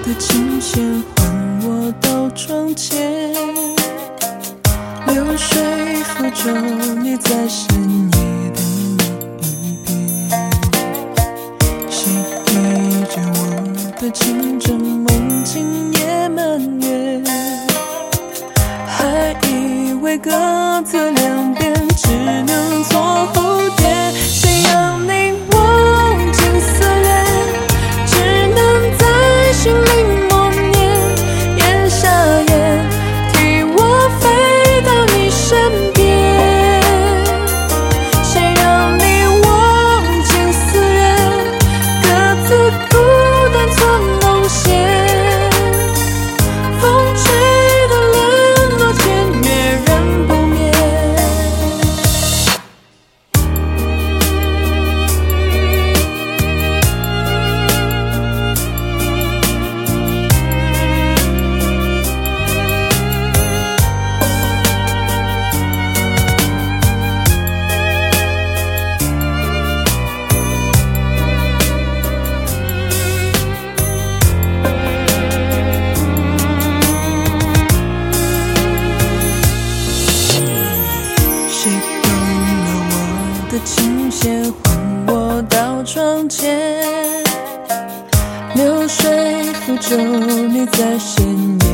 的琴弦还我到窗前，流水浮舟，你在深夜的某一边，谁依着我的情真梦境也满月，还以为各自两边只能做蝴蝶，谁让你忘情思恋，只能在心里默念，咽下咽，替我飞到你身边。谁让你忘情思恋，各自孤单做梦线，风吹的联络签约人不灭。谁动了我的琴弦，还我到窗前，流水浮舟，你在深夜